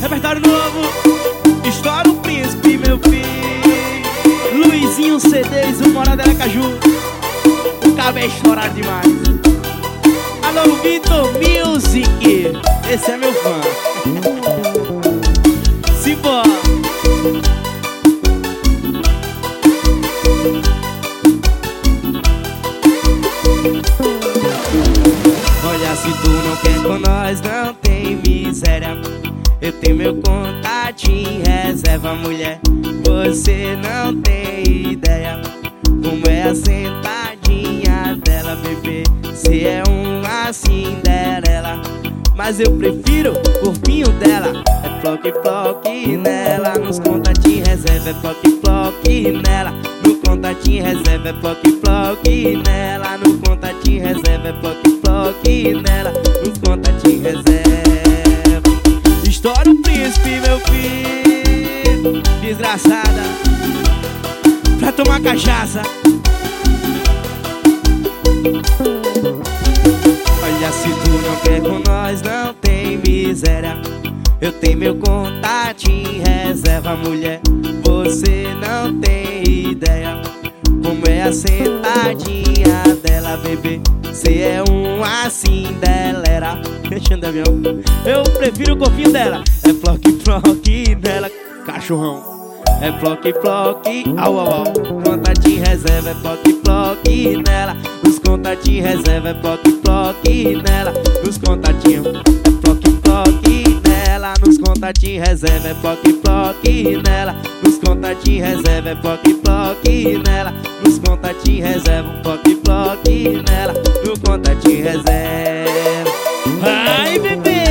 Repertório novo, estoura o príncipe, meu filho. Luizinho CDs, o Moradela Caju. O cabo é estourado demais. Alô, Vitor Music, esse é meu fã. Simbora. Olha, se tu não quer com nós, não tem miséria. Eu tenho meu contatinho em reserva, mulher. Você não tem ideia como é a sentadinha dela, bebê. Cê é uma Cinderela, mas eu prefiro o corpinho dela. É floque nela, nos contatinhos reserva. É floque nela, no contatinho reserva. É floque nela, no contatinho reserva. É floque nela, nos contatinhos reserva. Estoura o príncipe, meu filho. Desgraçada, pra tomar cachaça. Olha, se tu não quer com nós, não tem miséria. Eu tenho meu contatinho em reserva, mulher. Você não tem ideia como é a sentadinha dela, bebê. Cê é uma Cinderela. Deixando avião. Eu prefiro o corpinho dela. É floque nela, cachorrão. É floque, au, au, au. Contatinho reserva, é floque nela. Os contatinhos reserva, é floque nela. Os contatinhos, é floque nela. Nos contatinhos reserva, é floque nela. Os contatinhos reserva, é floque nela. Nos contatinhos reserva, floque nela. No contatinho reserva. Ai, bebê,